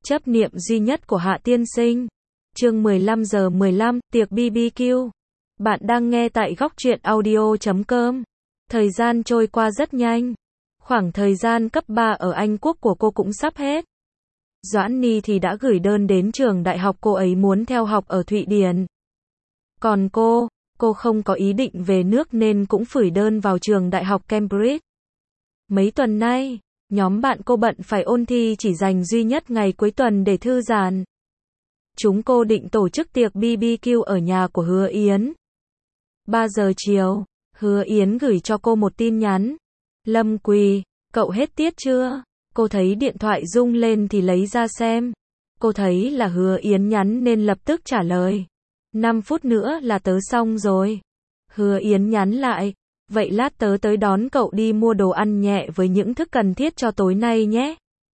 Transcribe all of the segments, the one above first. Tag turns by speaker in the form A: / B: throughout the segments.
A: Chấp niệm duy nhất của Hạ tiên sinh. Chương 15:15, tiệc BBQ. Bạn đang nghe tại góc truyện audio.com. Thời gian trôi qua rất nhanh. Khoảng thời gian cấp 3 ở Anh Quốc của cô cũng sắp hết. Doãn Ni thì đã gửi đơn đến trường đại học cô ấy muốn theo học ở Thụy Điển. Còn cô không có ý định về nước nên cũng phủi đơn vào trường đại học Cambridge. Mấy tuần nay, nhóm bạn cô bận phải ôn thi chỉ dành duy nhất ngày cuối tuần để thư giãn. Chúng cô định tổ chức tiệc BBQ ở nhà của Hứa Yến. 3 giờ chiều, Hứa Yến gửi cho cô một tin nhắn. Lâm Quỳ, cậu hết tiết chưa? Cô thấy điện thoại rung lên thì lấy ra xem. Cô thấy là Hứa Yến nhắn nên lập tức trả lời. 5 phút nữa là tớ xong rồi. Hứa Yến nhắn lại. Vậy lát tớ tới đón cậu đi mua đồ ăn nhẹ với những thức cần thiết cho tối nay nhé.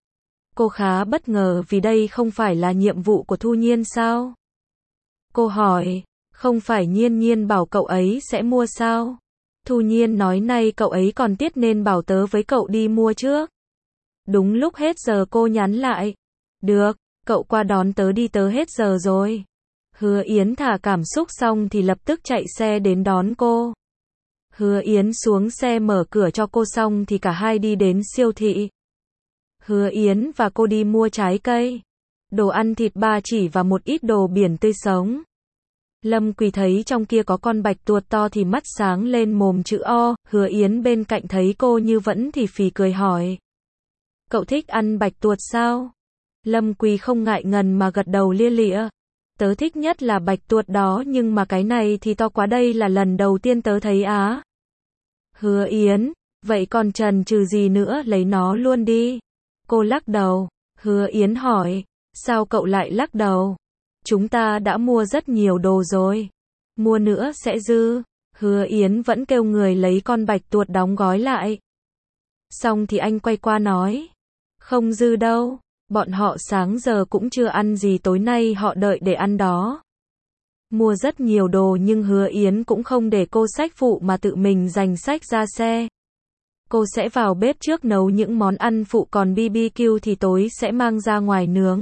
A: Cô khá bất ngờ vì đây không phải là nhiệm vụ của Thu Nhiên sao? Cô hỏi, không phải Nhiên Nhiên bảo cậu ấy sẽ mua sao? Thu Nhiên nói nay cậu ấy còn tiết nên bảo tớ với cậu đi mua trước. Đúng lúc hết giờ cô nhắn lại. Được, cậu qua đón tớ đi, tớ hết giờ rồi. Hứa Yến thả cảm xúc xong thì lập tức chạy xe đến đón cô. Hứa Yến xuống xe mở cửa cho cô xong thì cả hai đi đến siêu thị. Hứa Yến và cô đi mua trái cây, đồ ăn thịt ba chỉ và một ít đồ biển tươi sống. Lâm Quỳ thấy trong kia có con bạch tuộc to thì mắt sáng lên mồm chữ O. Hứa Yến bên cạnh thấy cô như vẫn thì phì cười hỏi. Cậu thích ăn bạch tuộc sao? Lâm Quỳ không ngại ngần mà gật đầu lia lịa. Tớ thích nhất là bạch tuộc đó nhưng mà cái này thì to quá, đây là lần đầu tiên tớ thấy á. Hứa Yến, vậy còn chần chừ gì nữa, lấy nó luôn đi. Cô lắc đầu. Hứa Yến hỏi, sao cậu lại lắc đầu? Chúng ta đã mua rất nhiều đồ rồi. Mua nữa sẽ dư. Hứa Yến vẫn kêu người lấy con bạch tuộc đóng gói lại. Xong thì anh quay qua nói. Không dư đâu. Bọn họ sáng giờ cũng chưa ăn gì, tối nay họ đợi để ăn đó. Mua rất nhiều đồ nhưng Hứa Yến cũng không để cô xách phụ mà tự mình giành xách ra xe. Cô sẽ vào bếp trước nấu những món ăn phụ, còn BBQ thì tối sẽ mang ra ngoài nướng.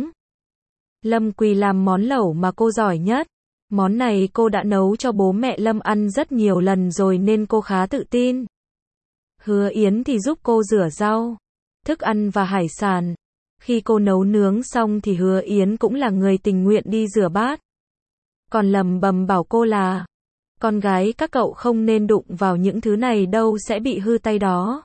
A: Lâm Quỳ làm món lẩu mà cô giỏi nhất. Món này cô đã nấu cho bố mẹ Lâm ăn rất nhiều lần rồi nên cô khá tự tin. Hứa Yến thì giúp cô rửa rau, thức ăn và hải sản. Khi cô nấu nướng xong thì Hứa Yến cũng là người tình nguyện đi rửa bát. Còn lầm bầm bảo cô là, con gái các cậu không nên đụng vào những thứ này đâu, sẽ bị hư tay đó.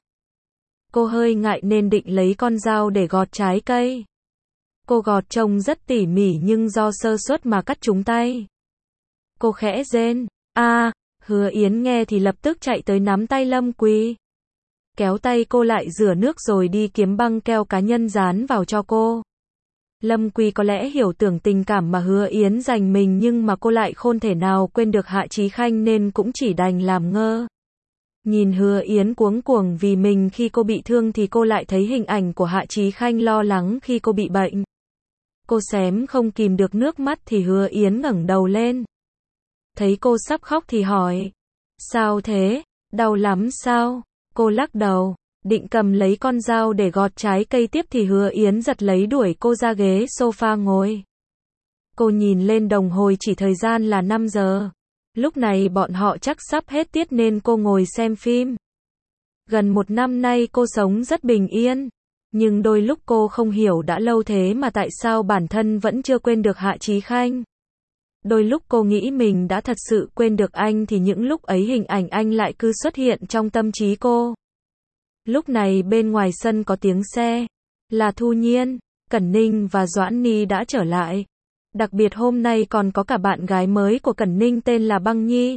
A: Cô hơi ngại nên định lấy con dao để gọt trái cây. Cô gọt trông rất tỉ mỉ nhưng do sơ suất mà cắt trúng tay. Cô khẽ rên. Hứa Yến nghe thì lập tức chạy tới nắm tay Lâm Quỳ. Kéo tay cô lại rửa nước rồi đi kiếm băng keo cá nhân dán vào cho cô. Lâm Quỳ có lẽ hiểu tưởng tình cảm mà Hứa Yến dành mình nhưng mà cô lại không thể nào quên được Hạ Chí Khanh nên cũng chỉ đành làm ngơ. Nhìn Hứa Yến cuống cuồng vì mình khi cô bị thương thì cô lại thấy hình ảnh của Hạ Chí Khanh lo lắng khi cô bị bệnh. Cô xém không kìm được nước mắt thì Hứa Yến ngẩng đầu lên. Thấy cô sắp khóc thì hỏi. Sao thế? Đau lắm sao? Cô lắc đầu, định cầm lấy con dao để gọt trái cây tiếp thì Hứa Yến giật lấy đuổi cô ra ghế sofa ngồi. Cô nhìn lên đồng hồ chỉ thời gian là 5 giờ. Lúc này bọn họ chắc sắp hết tiết nên cô ngồi xem phim. Gần 1 năm nay cô sống rất bình yên. Nhưng đôi lúc cô không hiểu đã lâu thế mà tại sao bản thân vẫn chưa quên được Hạ Chí Khanh. Đôi lúc cô nghĩ mình đã thật sự quên được anh thì những lúc ấy hình ảnh anh lại cứ xuất hiện trong tâm trí cô. Lúc này bên ngoài sân có tiếng xe. Là Thu Nhiên, Cẩn Ninh và Doãn Ni đã trở lại. Đặc biệt hôm nay còn có cả bạn gái mới của Cẩn Ninh tên là Băng Nhi.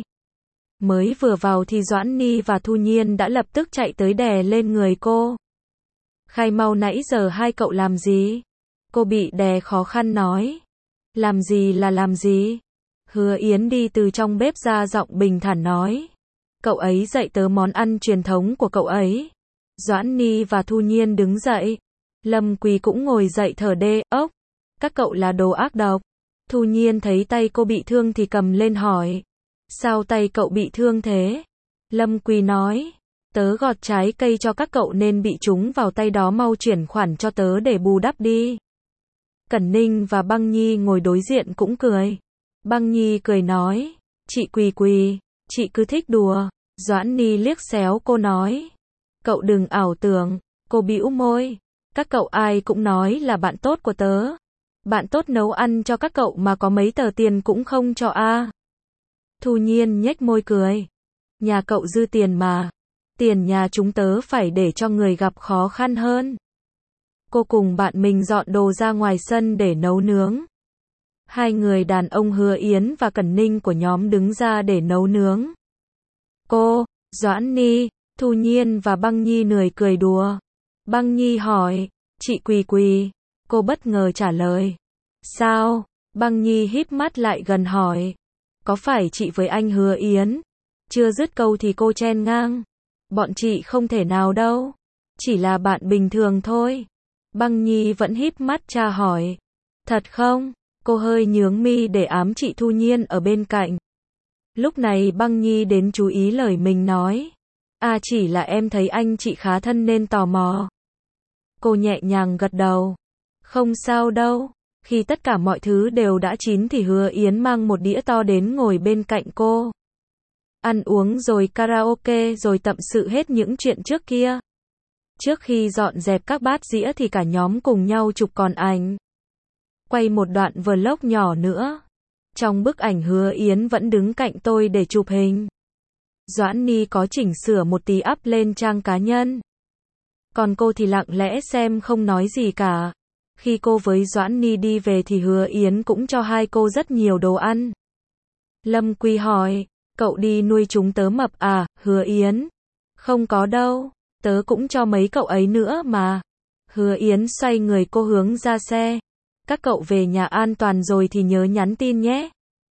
A: Mới vừa vào thì Doãn Ni và Thu Nhiên đã lập tức chạy tới đè lên người cô. Khai mau, nãy giờ hai cậu làm gì? Cô bị đè khó khăn nói. Làm gì là làm gì? Hứa Yến đi từ trong bếp ra, giọng bình thản nói. Cậu ấy dạy tớ món ăn truyền thống của cậu ấy. Doãn Ni và Thu Nhiên đứng dậy. Lâm Quỳ cũng ngồi dậy thở đê ốc. Các cậu là đồ ác độc. Thu Nhiên thấy tay cô bị thương thì cầm lên hỏi. Sao tay cậu bị thương thế? Lâm Quỳ nói. Tớ gọt trái cây cho các cậu nên bị trúng vào tay đó, mau chuyển khoản cho tớ để bù đắp đi. Cẩn Ninh và Băng Nhi ngồi đối diện cũng cười. Băng Nhi cười nói, chị Quỳ Quỳ, chị cứ thích đùa. Doãn Ni liếc xéo cô nói, cậu đừng ảo tưởng. Cô bĩu môi, các cậu ai cũng nói là bạn tốt của tớ. Bạn tốt nấu ăn cho các cậu mà có mấy tờ tiền cũng không cho a. Thu Nhiên nhếch môi cười, nhà cậu dư tiền mà. Tiền nhà chúng tớ phải để cho người gặp khó khăn hơn. Cô cùng bạn mình dọn đồ ra ngoài sân để nấu nướng. Hai người đàn ông Hứa Yến và Cẩn Ninh của nhóm đứng ra để nấu nướng. Cô, Doãn Ni, Thu Nhiên và Băng Nhi lười cười đùa. Băng Nhi hỏi, chị Quỳ Quỳ. Cô bất ngờ trả lời, sao? Băng Nhi híp mắt lại gần hỏi, có phải chị với anh Hứa Yến? Chưa dứt câu thì cô chen ngang, bọn chị không thể nào đâu, chỉ là bạn bình thường thôi. Băng Nhi vẫn híp mắt tra hỏi, thật không? Cô hơi nhướng mi để ám chị Thu Nhiên ở bên cạnh. Lúc này Băng Nhi đến chú ý lời mình nói, chỉ là em thấy anh chị khá thân nên tò mò. Cô nhẹ nhàng gật đầu, không sao đâu. Khi tất cả mọi thứ đều đã chín thì Hứa Yến mang một đĩa to đến ngồi bên cạnh cô. Ăn uống rồi karaoke rồi tâm sự hết những chuyện trước kia. Trước khi dọn dẹp các bát dĩa thì cả nhóm cùng nhau chụp còn ảnh. Quay một đoạn vlog nhỏ nữa. Trong bức ảnh Hứa Yến vẫn đứng cạnh tôi để chụp hình. Doãn Ni có chỉnh sửa một tí up lên trang cá nhân. Còn cô thì lặng lẽ xem không nói gì cả. Khi cô với Doãn Ni đi về thì Hứa Yến cũng cho hai cô rất nhiều đồ ăn. Lâm Quy hỏi, cậu đi nuôi chúng tớ mập à, Hứa Yến? Không có đâu, tớ cũng cho mấy cậu ấy nữa mà. Hứa Yến xoay người cô hướng ra xe. Các cậu về nhà an toàn rồi thì nhớ nhắn tin nhé.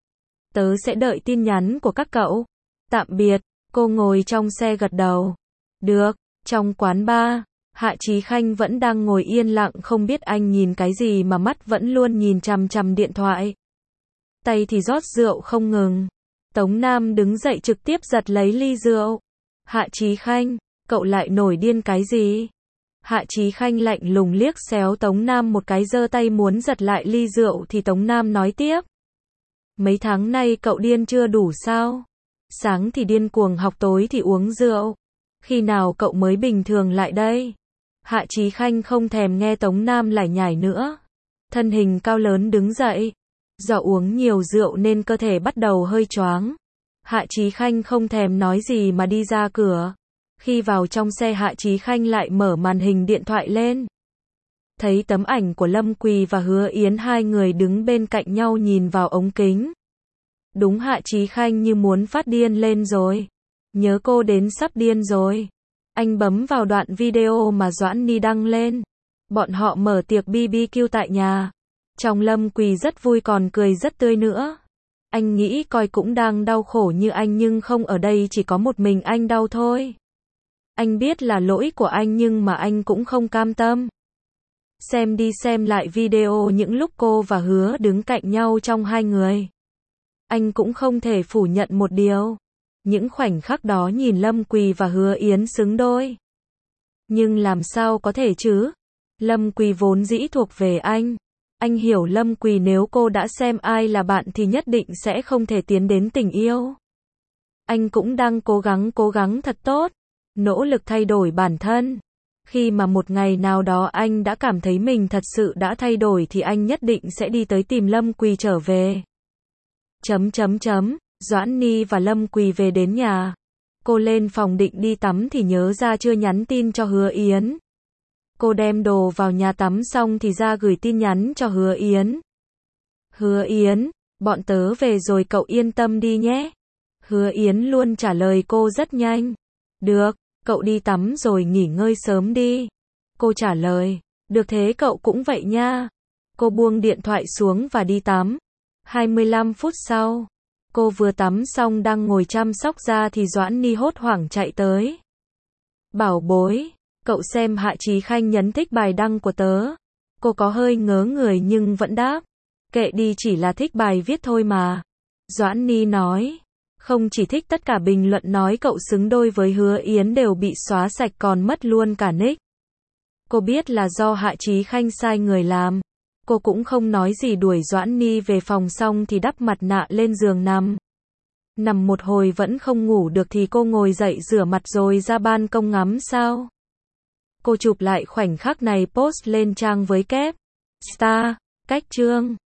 A: Tớ sẽ đợi tin nhắn của các cậu. Tạm biệt, cô ngồi trong xe gật đầu. Được, trong quán bar. Hạ Chí Khanh vẫn đang ngồi yên lặng không biết anh nhìn cái gì mà mắt vẫn luôn nhìn chằm chằm điện thoại. Tay thì rót rượu không ngừng. Tống Nam đứng dậy trực tiếp giật lấy ly rượu. Hạ Chí Khanh, cậu lại nổi điên cái gì? Hạ Chí Khanh lạnh lùng liếc xéo Tống Nam một cái giơ tay muốn giật lại ly rượu thì Tống Nam nói tiếp. Mấy tháng nay cậu điên chưa đủ sao? Sáng thì điên cuồng học tối thì uống rượu. Khi nào cậu mới bình thường lại đây? Hạ Chí Khanh không thèm nghe Tống Nam lải nhải nữa. Thân hình cao lớn đứng dậy. Do uống nhiều rượu nên cơ thể bắt đầu hơi choáng. Hạ Chí Khanh không thèm nói gì mà đi ra cửa. Khi vào trong xe Hạ Chí Khanh lại mở màn hình điện thoại lên. Thấy tấm ảnh của Lâm Quỳ và Hứa Yến hai người đứng bên cạnh nhau nhìn vào ống kính. Đúng Hạ Chí Khanh như muốn phát điên lên rồi. Nhớ cô đến sắp điên rồi. Anh bấm vào đoạn video mà Doãn Ni đăng lên. Bọn họ mở tiệc BBQ tại nhà. Trong Lâm Quỳ rất vui còn cười rất tươi nữa. Anh nghĩ coi cũng đang đau khổ như anh nhưng không ở đây chỉ có một mình anh đau thôi. Anh biết là lỗi của anh nhưng mà anh cũng không cam tâm. Xem đi xem lại video những lúc cô và Hứa đứng cạnh nhau trong hai người. Anh cũng không thể phủ nhận một điều. Những khoảnh khắc đó nhìn Lâm Quỳ và Hứa Yến xứng đôi. Nhưng làm sao có thể chứ? Lâm Quỳ vốn dĩ thuộc về anh. Anh hiểu Lâm Quỳ nếu cô đã xem ai là bạn thì nhất định sẽ không thể tiến đến tình yêu. Anh cũng đang cố gắng thật tốt. Nỗ lực thay đổi bản thân. Khi mà một ngày nào đó anh đã cảm thấy mình thật sự đã thay đổi thì anh nhất định sẽ đi tới tìm Lâm Quỳ trở về. Doãn Ni và Lâm Quỳ về đến nhà. Cô lên phòng định đi tắm thì nhớ ra chưa nhắn tin cho Hứa Yến. Cô đem đồ vào nhà tắm xong thì ra gửi tin nhắn cho Hứa Yến. Hứa Yến, bọn tớ về rồi cậu yên tâm đi nhé. Hứa Yến luôn trả lời cô rất nhanh. Được, cậu đi tắm rồi nghỉ ngơi sớm đi. Cô trả lời, được thế cậu cũng vậy nha. Cô buông điện thoại xuống và đi tắm. 25 phút sau, cô vừa tắm xong đang ngồi chăm sóc da thì Doãn Ni hốt hoảng chạy tới. Bảo bối, cậu xem Hạ Chí Khanh nhấn thích bài đăng của tớ. Cô có hơi ngớ người nhưng vẫn đáp. Kệ đi chỉ là thích bài viết thôi mà. Doãn Ni nói. Không chỉ thích tất cả bình luận nói cậu xứng đôi với Hứa Yến đều bị xóa sạch còn mất luôn cả nick. Cô biết là do Hạ Chí Khanh sai người làm. Cô cũng không nói gì, đuổi Doãn Ni về phòng xong thì đắp mặt nạ lên giường nằm. Nằm một hồi vẫn không ngủ được thì cô ngồi dậy rửa mặt rồi ra ban công ngắm sao. Cô chụp lại khoảnh khắc này post lên trang với kép Star, cách chương.